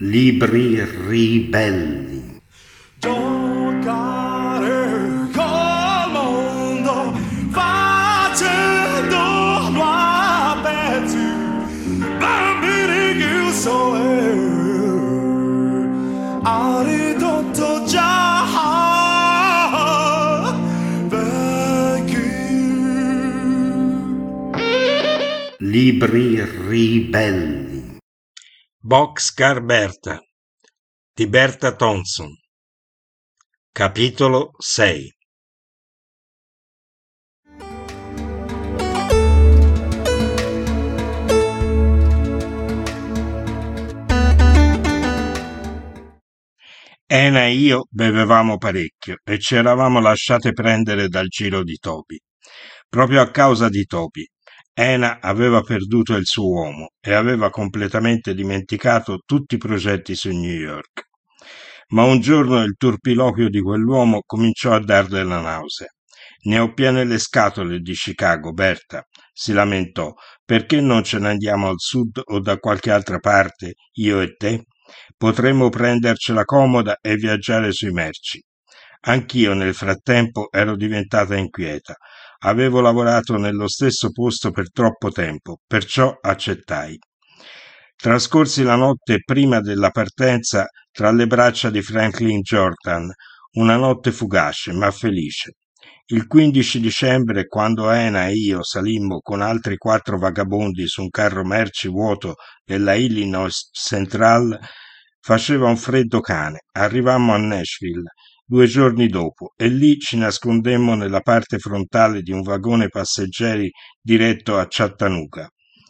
Libri ribelli. Giocare col mondo facendolo a pezzi, bambini chiusi ha ridotto già vecchi. Libri ribelli. Boxcar Bertha di Bertha Thompson. Capitolo 6. Ena e io bevevamo parecchio e ci eravamo lasciate prendere dal giro di Toby. Proprio a causa di Toby, Ena aveva perduto il suo uomo e aveva completamente dimenticato tutti i progetti su New York. Ma un giorno il turpiloquio di quell'uomo cominciò a darle la nausea. Ne ho piene le scatole di Chicago, Berta, si lamentò. Perché non ce ne andiamo al sud o da qualche altra parte, io e te? Potremmo prendercela comoda e viaggiare sui merci. Anch'io nel frattempo ero diventata inquieta. Avevo lavorato nello stesso posto per troppo tempo, perciò accettai. Trascorsi la notte prima della partenza tra le braccia di Franklin Jordan, una notte fugace ma felice. Il 15 dicembre, quando Ena e io salimmo con altri 4 vagabondi su un carro merci vuoto della Illinois Central, faceva un freddo cane. Arrivammo a Nashville 2 giorni dopo e lì ci nascondemmo nella parte frontale di un vagone passeggeri diretto a Chattanooga.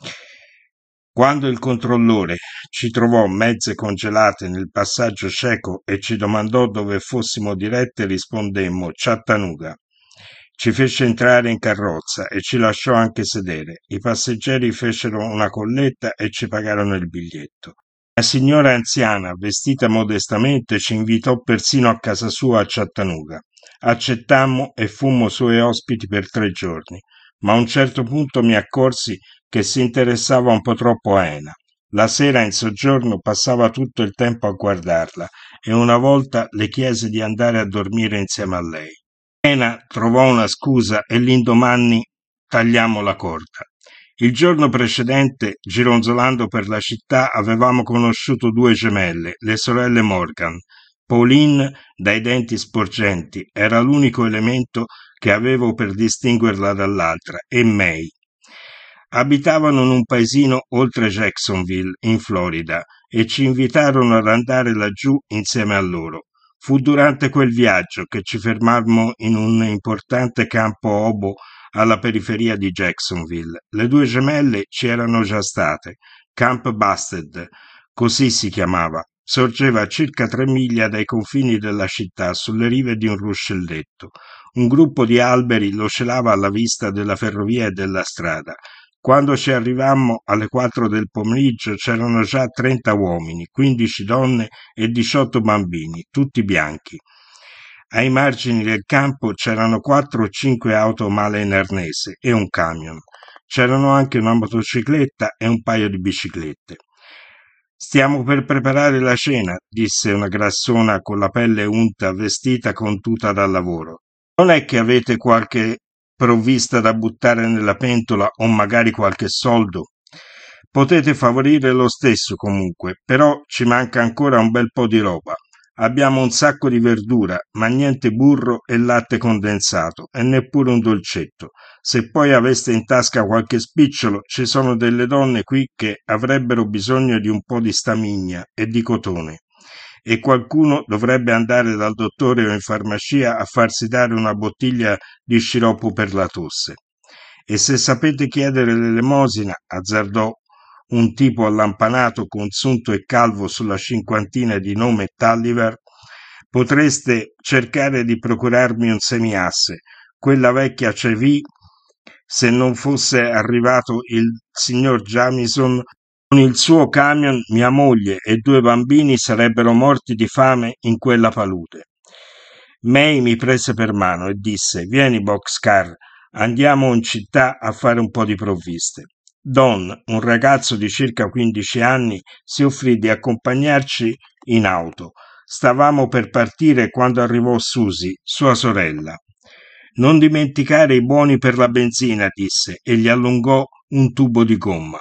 Quando il controllore ci trovò mezze congelate nel passaggio cieco e ci domandò dove fossimo dirette, rispondemmo Chattanooga. Ci fece entrare in carrozza e ci lasciò anche sedere. I passeggeri fecero una colletta e ci pagarono il biglietto. La signora anziana, vestita modestamente, ci invitò persino a casa sua a Chattanooga. Accettammo e fummo suoi ospiti per 3 giorni, ma a un certo punto mi accorsi che si interessava un po' troppo a Ena. La sera in soggiorno passava tutto il tempo a guardarla e una volta le chiese di andare a dormire insieme a lei. Ena trovò una scusa e l'indomani tagliammo la corda. Il giorno precedente, gironzolando per la città, avevamo conosciuto 2 gemelle, le sorelle Morgan. Pauline, dai denti sporgenti, era l'unico elemento che avevo per distinguerla dall'altra, e May. Abitavano in un paesino oltre Jacksonville, in Florida, e ci invitarono ad andare laggiù insieme a loro. Fu durante quel viaggio che ci fermammo in un importante campo obo alla periferia di Jacksonville. Le 2 gemelle ci erano già state. Camp Busted, così si chiamava. Sorgeva a circa 3 miglia dai confini della città, sulle rive di un ruscelletto. Un gruppo di alberi lo celava alla vista della ferrovia e della strada. Quando ci arrivammo alle 4 del pomeriggio c'erano già 30 uomini, 15 donne e 18 bambini, tutti bianchi. Ai margini del campo c'erano 4 o 5 auto male in arnese e un camion. C'erano anche una motocicletta e un paio di biciclette. Stiamo per preparare la cena, disse una grassona con la pelle unta, vestita con tuta da lavoro. Non è che avete qualche provvista da buttare nella pentola o magari qualche soldo? Potete favorire lo stesso comunque, però ci manca ancora un bel po' di roba. Abbiamo un sacco di verdura, ma niente burro e latte condensato, e neppure un dolcetto. Se poi aveste in tasca qualche spicciolo, ci sono delle donne qui che avrebbero bisogno di un po' di stamigna e di cotone. E qualcuno dovrebbe andare dal dottore o in farmacia a farsi dare una bottiglia di sciroppo per la tosse. E se sapete chiedere l'elemosina, azzardò un tipo allampanato, consunto e calvo sulla cinquantina di nome Tulliver, potreste cercare di procurarmi un semiasse, quella vecchia CV, se non fosse arrivato il signor Jamison con il suo camion, mia moglie e 2 bambini sarebbero morti di fame in quella palude. May mi prese per mano e disse: Vieni, Boxcar, andiamo in città a fare un po' di provviste. Don, un ragazzo di circa 15 anni, si offrì di accompagnarci in auto. Stavamo per partire quando arrivò Susie, sua sorella. Non dimenticare i buoni per la benzina, disse, e gli allungò un tubo di gomma.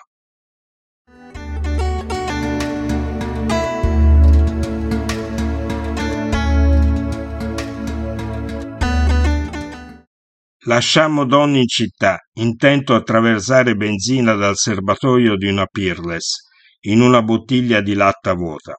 Lasciammo Don in città, intento a traversare benzina dal serbatoio di una Peerless, in una bottiglia di latta vuota.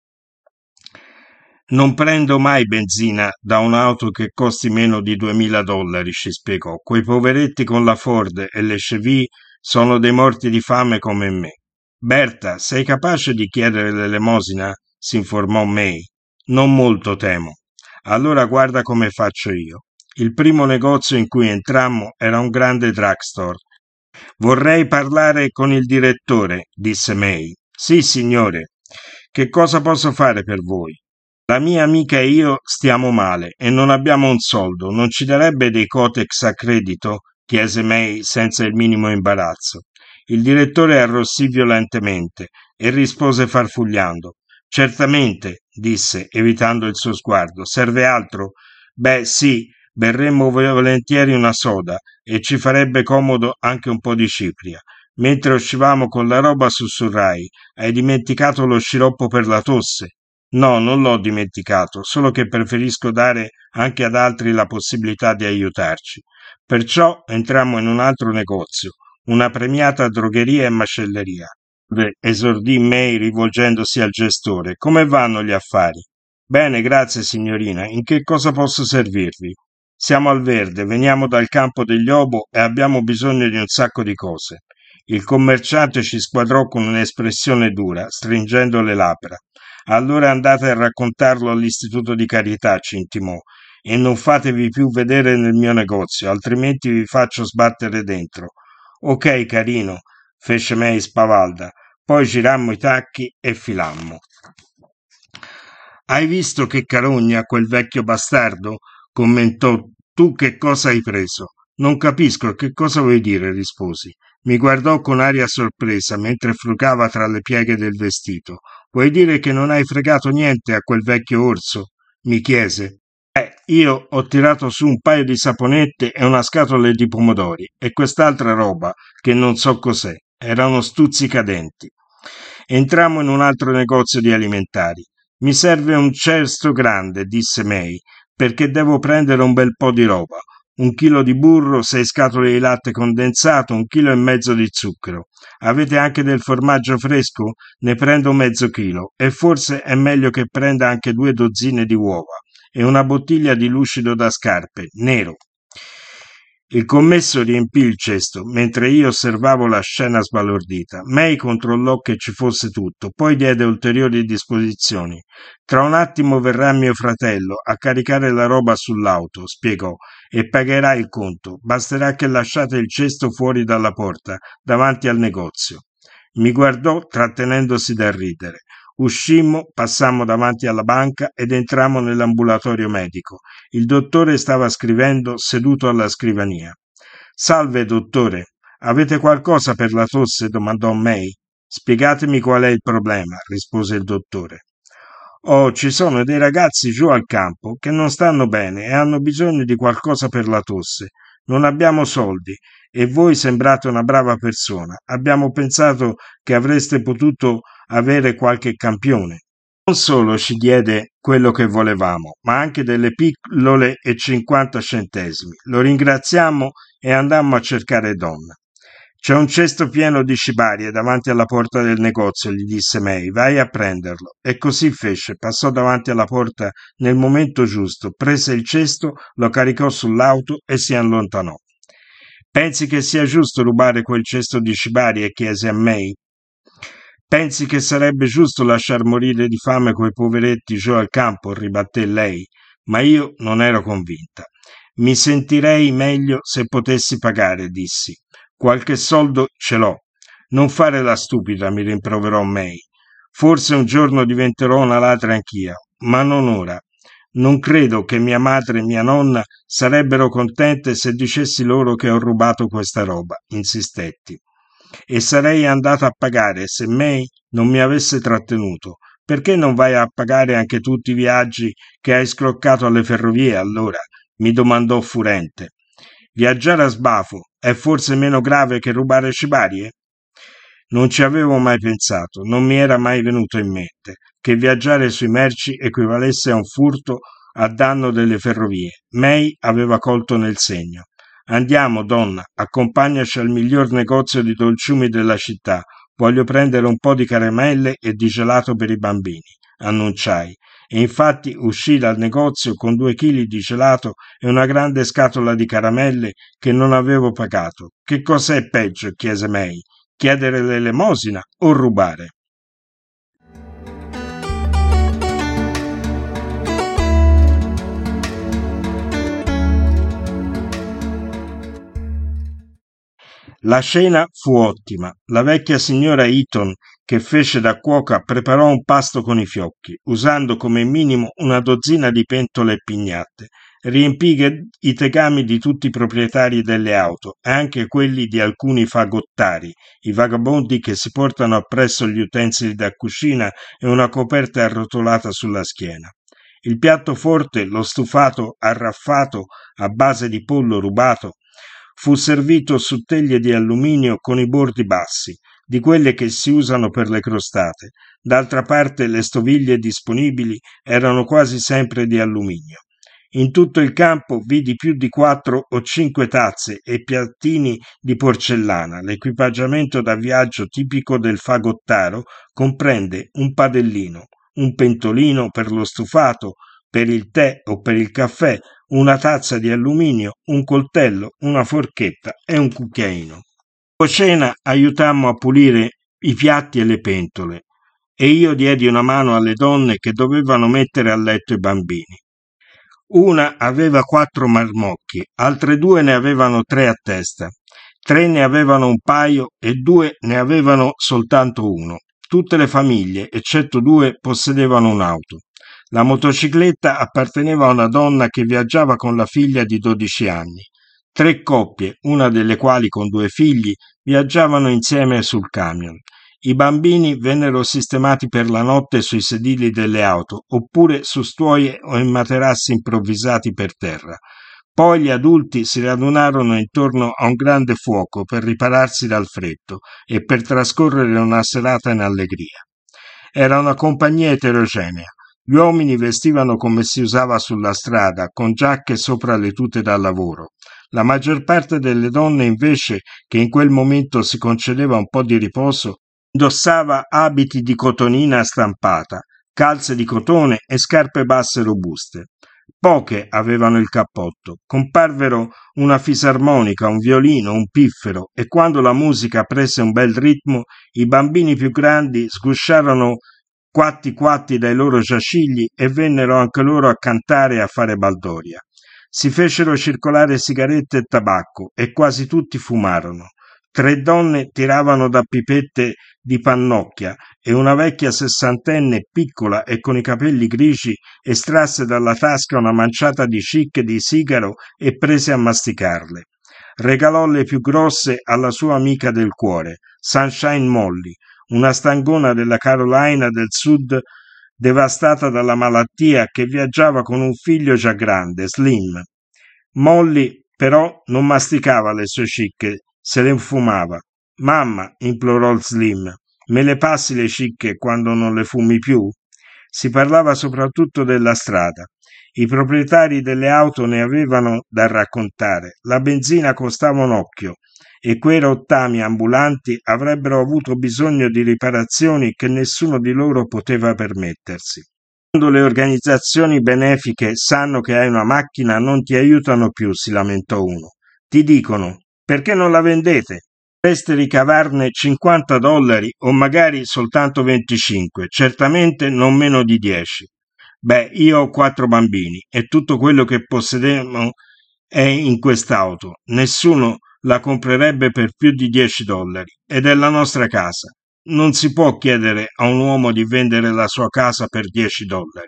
Non prendo mai benzina da un'auto che costi meno di $2000, ci spiegò. Quei poveretti con la Ford e le Chevy sono dei morti di fame come me. Berta, sei capace di chiedere l'elemosina? Si informò May. Non molto, temo. Allora guarda come faccio io. Il primo negozio in cui entrammo era un grande drugstore. Vorrei parlare con il direttore, disse May. Sì, signore. Che cosa posso fare per voi? La mia amica e io stiamo male e non abbiamo un soldo. Non ci darebbe dei Cotex a credito? Chiese May senza il minimo imbarazzo. Il direttore arrossì violentemente e rispose farfugliando. Certamente, disse, evitando il suo sguardo. Serve altro? Beh, sì, berremmo volentieri una soda e ci farebbe comodo anche un po' di cipria. Mentre uscivamo con la roba sussurrai: hai dimenticato lo sciroppo per la tosse? No, non l'ho dimenticato, solo che preferisco dare anche ad altri la possibilità di aiutarci. Perciò entrammo in un altro negozio, una premiata drogheria e macelleria. Esordì May rivolgendosi al gestore. Come vanno gli affari? Bene, grazie signorina. In che cosa posso servirvi? Siamo al verde, veniamo dal campo degli Obo e abbiamo bisogno di un sacco di cose. Il commerciante ci squadrò con un'espressione dura, stringendo le labbra. Allora andate a raccontarlo all'istituto di carità, ci intimò, e non fatevi più vedere nel mio negozio, altrimenti vi faccio sbattere dentro. Ok, carino, fece May spavalda. Poi girammo i tacchi e filammo. Hai visto che carogna quel vecchio bastardo? Commentò. Tu che cosa hai preso? Non capisco che cosa vuoi dire, risposi. Mi guardò con aria sorpresa mentre frugava tra le pieghe del vestito. Vuoi dire che non hai fregato niente a quel vecchio orso? Mi chiese. Io ho tirato su un paio di saponette e una scatola di pomodori e quest'altra roba che non so cos'è. Erano stuzzicadenti. Entrammo in un altro negozio di alimentari. Mi serve un cesto grande, disse May, perché devo prendere un bel po' di roba. 1 chilo di burro, 6 scatole di latte condensato, 1,5 chili di zucchero. Avete anche del formaggio fresco? Ne prendo mezzo chilo e forse è meglio che prenda anche 2 dozzine di uova e una bottiglia di lucido da scarpe, nero. Il commesso riempì il cesto, mentre io osservavo la scena sbalordita. May controllò che ci fosse tutto, poi diede ulteriori disposizioni. Tra un attimo verrà mio fratello a caricare la roba sull'auto, spiegò, e pagherà il conto. Basterà che lasciate il cesto fuori dalla porta, davanti al negozio. Mi guardò trattenendosi dal ridere. Uscimmo, passammo davanti alla banca ed entrammo nell'ambulatorio medico. Il dottore stava scrivendo seduto alla scrivania. Salve, dottore. Avete qualcosa per la tosse? Domandò May. Spiegatemi qual è il problema, rispose il dottore. Oh, ci sono dei ragazzi giù al campo che non stanno bene e hanno bisogno di qualcosa per la tosse. Non abbiamo soldi e voi sembrate una brava persona. Abbiamo pensato che avreste potuto avere qualche campione. Non solo ci diede quello che volevamo, ma anche delle pillole e 50 centesimi. Lo ringraziamo e andammo a cercare Donna. C'è un cesto pieno di cibarie davanti alla porta del negozio, gli disse May. Vai a prenderlo. E così fece. Passò davanti alla porta nel momento giusto, prese il cesto, lo caricò sull'auto e si allontanò. Pensi che sia giusto rubare quel cesto di cibarie? Chiese a May. Pensi che sarebbe giusto lasciar morire di fame quei poveretti giù al campo? Ribatté lei, ma io non ero convinta. Mi sentirei meglio se potessi pagare, dissi. Qualche soldo ce l'ho. Non fare la stupida, mi rimproverò May. Forse un giorno diventerò una ladra anch'io, ma non ora. Non credo che mia madre e mia nonna sarebbero contente se dicessi loro che ho rubato questa roba, insistetti. e sarei andato a pagare se May non mi avesse trattenuto. Perché non vai a pagare anche tutti i viaggi che hai scroccato alle ferrovie, allora? Mi domandò furente. Viaggiare a sbafo è forse meno grave che rubare cibarie? Non ci avevo mai pensato, non mi era mai venuto in mente che viaggiare sui merci equivalesse a un furto a danno delle ferrovie. May aveva colto nel segno. Andiamo, donna, accompagnaci al miglior negozio di dolciumi della città. Voglio prendere un po' di caramelle e di gelato per i bambini, annunciai. E infatti uscì dal negozio con 2 chili di gelato e una grande scatola di caramelle che non avevo pagato. Che cos'è peggio? Chiese May. Chiedere l'elemosina o rubare? La cena fu ottima. La vecchia signora Eaton, che fece da cuoca, preparò un pasto con i fiocchi, usando come minimo una dozzina di pentole e pignate. Riempì i tegami di tutti i proprietari delle auto e anche quelli di alcuni fagottari, i vagabondi che si portano appresso gli utensili da cucina e una coperta arrotolata sulla schiena. Il piatto forte, lo stufato arraffato a base di pollo rubato, fu servito su teglie di alluminio con i bordi bassi, di quelle che si usano per le crostate. D'altra parte le stoviglie disponibili erano quasi sempre di alluminio. In tutto il campo vidi più di 4 o 5 tazze e piattini di porcellana. L'equipaggiamento da viaggio tipico del fagottaro comprende un padellino, un pentolino per lo stufato, per il tè o per il caffè, una tazza di alluminio, un coltello, una forchetta e un cucchiaino. Dopo cena aiutammo a pulire i piatti e le pentole e io diedi una mano alle donne che dovevano mettere a letto i bambini. Una aveva 4 marmocchi, altre 2 ne avevano 3 a testa, 3 ne avevano un paio e 2 ne avevano soltanto uno. Tutte le famiglie, eccetto 2, possedevano un'auto. La motocicletta apparteneva a una donna che viaggiava con la figlia di 12 anni. 3 coppie, una delle quali con 2 figli, viaggiavano insieme sul camion. I bambini vennero sistemati per la notte sui sedili delle auto, oppure su stuoie o in materassi improvvisati per terra. Poi gli adulti si radunarono intorno a un grande fuoco per ripararsi dal freddo e per trascorrere una serata in allegria. Era una compagnia eterogenea. Gli uomini vestivano come si usava sulla strada, con giacche sopra le tute da lavoro. La maggior parte delle donne, invece, che in quel momento si concedeva un po' di riposo, indossava abiti di cotonina stampata, calze di cotone e scarpe basse robuste. Poche avevano il cappotto. Comparvero una fisarmonica, un violino, un piffero, e quando la musica prese un bel ritmo, i bambini più grandi sgusciarono quatti quatti dai loro giacigli e vennero anche loro a cantare e a fare baldoria. Si fecero circolare sigarette e tabacco e quasi tutti fumarono. 3 donne tiravano da pipette di pannocchia e una vecchia sessantenne piccola e con i capelli grigi estrasse dalla tasca una manciata di cicche di sigaro e prese a masticarle. Regalò le più grosse alla sua amica del cuore, Sunshine Molly, una stangona della Carolina del Sud devastata dalla malattia che viaggiava con un figlio già grande, Slim. Molly però non masticava le sue cicche, se le fumava. Mamma, implorò Slim, me le passi le cicche quando non le fumi più? Si parlava soprattutto della strada. I proprietari delle auto ne avevano da raccontare. La benzina costava un occhio e quei rottami ambulanti avrebbero avuto bisogno di riparazioni che nessuno di loro poteva permettersi. Quando le organizzazioni benefiche sanno che hai una macchina non ti aiutano più, si lamentò uno. Ti dicono, perché non la vendete? Dovreste ricavarne $50 o magari soltanto 25, certamente non meno di 10. Beh, io ho 4 bambini e tutto quello che possediamo è in quest'auto. Nessuno la comprerebbe per più di $10 ed è la nostra casa. Non si può chiedere a un uomo di vendere la sua casa per $10.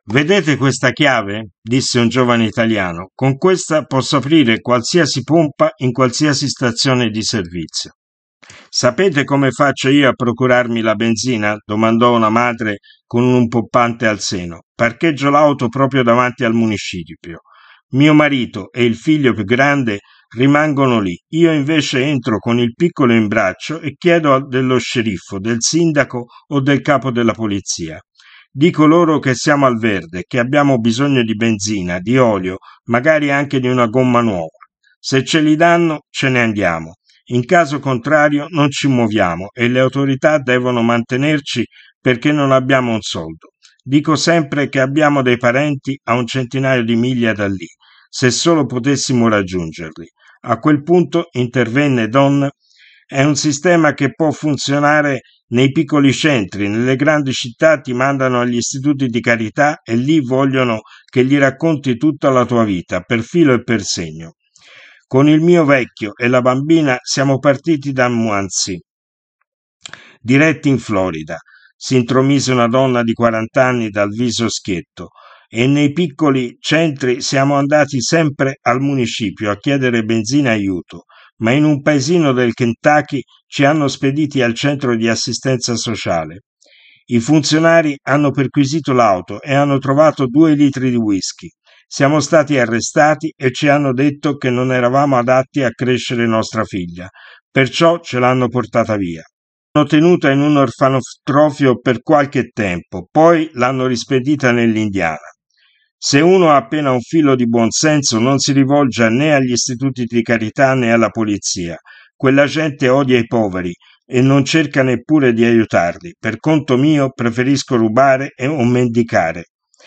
Vedete questa chiave? Disse un giovane italiano. Con questa posso aprire qualsiasi pompa in qualsiasi stazione di servizio. Sapete come faccio io a procurarmi la benzina? Domandò una madre con un pompante al seno. Parcheggio l'auto proprio davanti al municipio. Mio marito e il figlio più grande rimangono lì. Io invece entro con il piccolo in braccio e chiedo dello sceriffo, del sindaco o del capo della polizia. Dico loro che siamo al verde, che abbiamo bisogno di benzina, di olio, magari anche di una gomma nuova. Se ce li danno, ce ne andiamo. In caso contrario, non ci muoviamo e le autorità devono mantenerci perché non abbiamo un soldo. Dico sempre che abbiamo dei parenti a un centinaio di miglia da lì, se solo potessimo raggiungerli. A quel punto intervenne Don. È un sistema che può funzionare nei piccoli centri, nelle grandi città ti mandano agli istituti di carità e lì vogliono che gli racconti tutta la tua vita, per filo e per segno. Con il mio vecchio e la bambina siamo partiti da Muncie, diretti in Florida. Si intromise una donna di 40 anni dal viso schietto. E nei piccoli centri siamo andati sempre al municipio a chiedere benzina e aiuto, ma in un paesino del Kentucky ci hanno spediti al centro di assistenza sociale. I funzionari hanno perquisito l'auto e hanno trovato 2 litri di whisky. Siamo stati arrestati e ci hanno detto che non eravamo adatti a crescere nostra figlia, perciò ce l'hanno portata via. L'hanno tenuta in un orfanotrofio per qualche tempo, poi l'hanno rispedita nell'Indiana. Se uno ha appena un filo di buonsenso non si rivolge né agli istituti di carità né alla polizia. Quella gente odia i poveri e non cerca neppure di aiutarli. Per conto mio preferisco rubare o mendicare.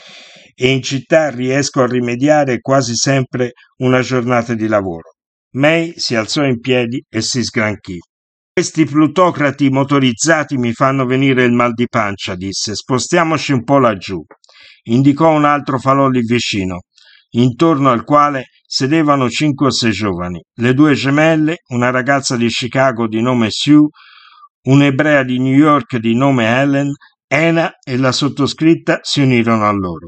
E in città riesco a rimediare quasi sempre una giornata di lavoro. May si alzò in piedi e si sgranchì. Questi plutocrati motorizzati mi fanno venire il mal di pancia, disse. Spostiamoci un po' laggiù. Indicò un altro falò lì vicino, intorno al quale sedevano 5 o 6 giovani, le 2 gemelle, una ragazza di Chicago di nome Sue, un'ebrea di New York di nome Helen. Ena e la sottoscritta si unirono a loro.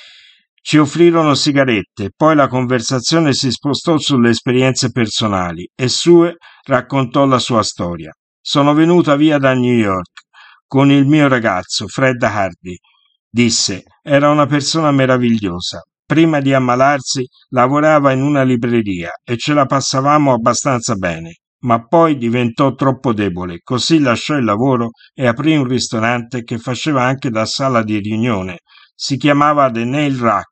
Ci offrirono sigarette, poi la conversazione si spostò sulle esperienze personali e Sue raccontò la sua storia. Sono venuta via da New York con il mio ragazzo, Fred Hardy, disse. Era una persona meravigliosa. Prima di ammalarsi lavorava in una libreria e ce la passavamo abbastanza bene, ma poi diventò troppo debole, così lasciò il lavoro e aprì un ristorante che faceva anche da sala di riunione. Si chiamava The Nail Rack.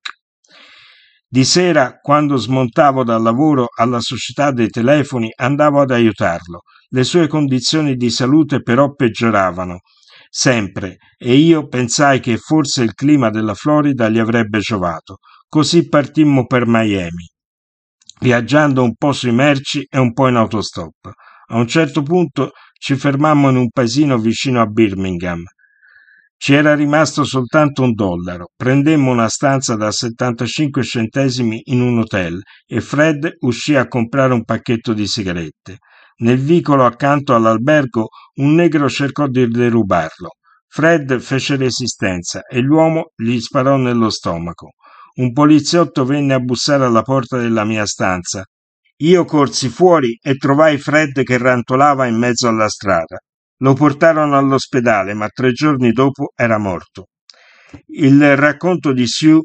Di sera, quando smontavo dal lavoro alla società dei telefoni, andavo ad aiutarlo. Le sue condizioni di salute però peggioravano sempre e io pensai che forse il clima della Florida gli avrebbe giovato. Così partimmo per Miami, viaggiando un po' sui merci e un po' in autostop. A un certo punto ci fermammo in un paesino vicino a Birmingham. Ci era rimasto soltanto $1. Prendemmo una stanza da 75 centesimi in un hotel e Fred uscì a comprare un pacchetto di sigarette. Nel vicolo accanto all'albergo un negro cercò di derubarlo. Fred fece resistenza e l'uomo gli sparò nello stomaco. Un poliziotto venne a bussare alla porta della mia stanza. Io corsi fuori e trovai Fred che rantolava in mezzo alla strada. Lo portarono all'ospedale, ma 3 giorni dopo era morto. Il racconto di Sue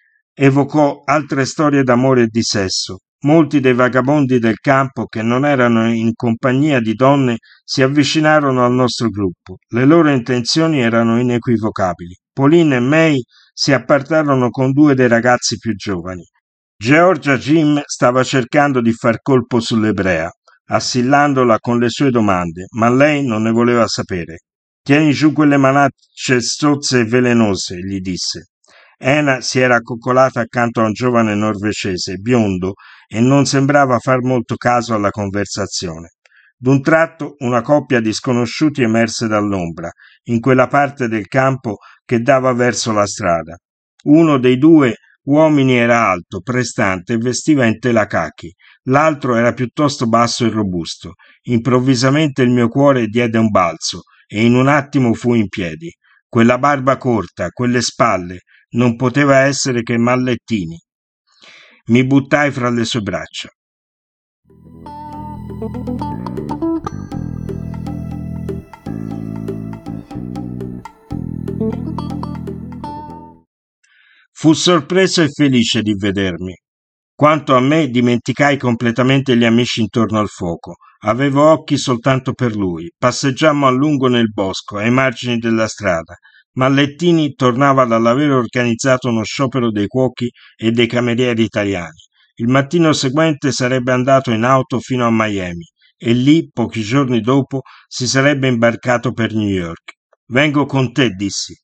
evocò altre storie d'amore e di sesso. Molti dei vagabondi del campo, che non erano in compagnia di donne, si avvicinarono al nostro gruppo. Le loro intenzioni erano inequivocabili. Pauline e May si appartarono con 2 dei ragazzi più giovani. Georgia Jim stava cercando di far colpo sull'ebrea, assillandola con le sue domande, ma lei non ne voleva sapere. Tieni giù quelle manacce stozze e velenose, gli disse. Ena si era accoccolata accanto a un giovane norvegese, biondo, e non sembrava far molto caso alla conversazione. D'un tratto una coppia di sconosciuti emerse dall'ombra, in quella parte del campo che dava verso la strada. Uno dei 2 uomini era alto, prestante e vestiva in tela cachi. L'altro era piuttosto basso e robusto. Improvvisamente il mio cuore diede un balzo e in un attimo fu in piedi. Quella barba corta, quelle spalle, Non poteva essere che Mallettini. Mi buttai fra le sue braccia. Fu sorpreso e felice di vedermi. Quanto a me, dimenticai completamente gli amici intorno al fuoco. Avevo occhi soltanto per lui. Passeggiammo a lungo nel bosco, ai margini della strada. Mallettini tornava dall'aver organizzato uno sciopero dei cuochi e dei camerieri italiani. Il mattino seguente sarebbe andato in auto fino a Miami e lì, pochi giorni dopo, si sarebbe imbarcato per New York. Vengo con te, dissi.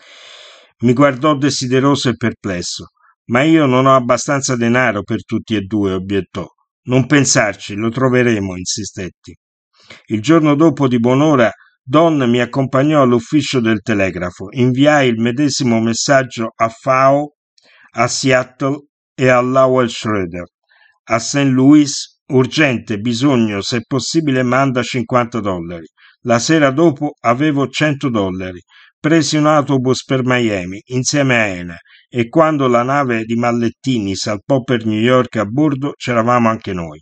Mi guardò desideroso e perplesso. Ma io non ho abbastanza denaro per tutti e due, obiettò. Non pensarci, lo troveremo, insistetti. Il giorno dopo di buon'ora Don mi accompagnò all'ufficio del telegrafo. Inviai il medesimo messaggio a Fao, a Seattle e a Lowell Schroeder. A St. Louis, urgente, bisogno, se possibile manda $50. La sera dopo avevo $100. Presi un autobus per Miami insieme a Ena e quando la nave di Mallettini salpò per New York a bordo c'eravamo anche noi.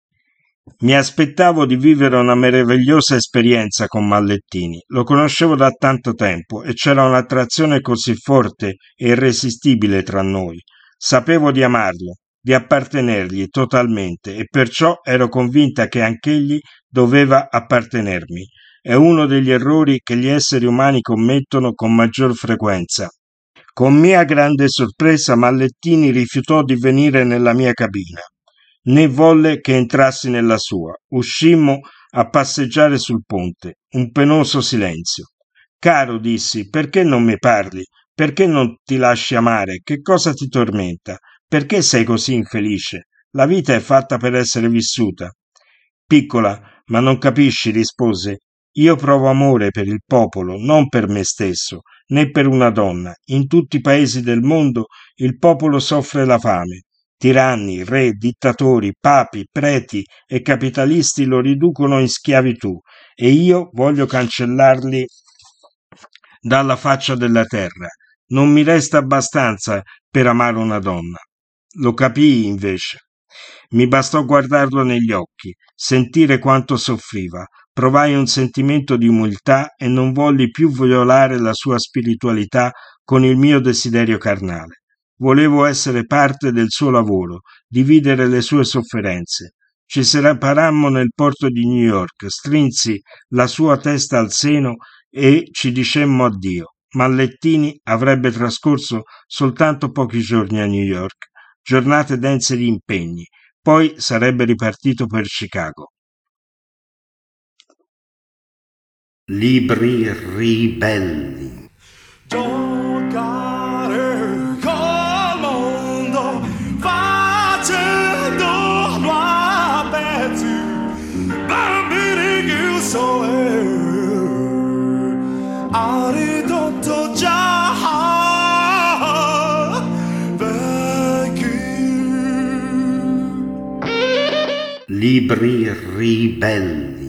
Mi aspettavo di vivere una meravigliosa esperienza con Mallettini. Lo conoscevo da tanto tempo e c'era un'attrazione così forte e irresistibile tra noi. Sapevo di amarlo, di appartenergli totalmente e perciò ero convinta che anch'egli doveva appartenermi. È uno degli errori che gli esseri umani commettono con maggior frequenza. Con mia grande sorpresa Mallettini rifiutò di venire nella mia cabina, né volle che entrassi nella sua. Uscimmo a passeggiare sul ponte, un penoso silenzio. Caro, dissi, perché non mi parli? Perché non ti lasci amare? Che cosa ti tormenta? Perché sei così infelice? La vita è fatta per essere vissuta. Piccola, ma non capisci, rispose. Io provo amore per il popolo, non per me stesso, né per una donna. In tutti i paesi del mondo il popolo soffre la fame. Tiranni, re, dittatori, papi, preti e capitalisti lo riducono in schiavitù e io voglio cancellarli dalla faccia della terra. Non mi resta abbastanza per amare una donna. Lo capii invece. Mi bastò guardarlo negli occhi, sentire quanto soffriva. Provai un sentimento di umiltà e non volli più violare la sua spiritualità con il mio desiderio carnale. Volevo essere parte del suo lavoro, dividere le sue sofferenze. Ci separammo nel porto di New York, strinsi la sua testa al seno e ci dicemmo addio. Mallettini avrebbe trascorso soltanto pochi giorni a New York, giornate dense di impegni, poi sarebbe ripartito per Chicago. Libri ribelli. Giocare col mondo facendolo a pezzi, bambini chiusi ha ridotto già vecchi. Libri ribelli.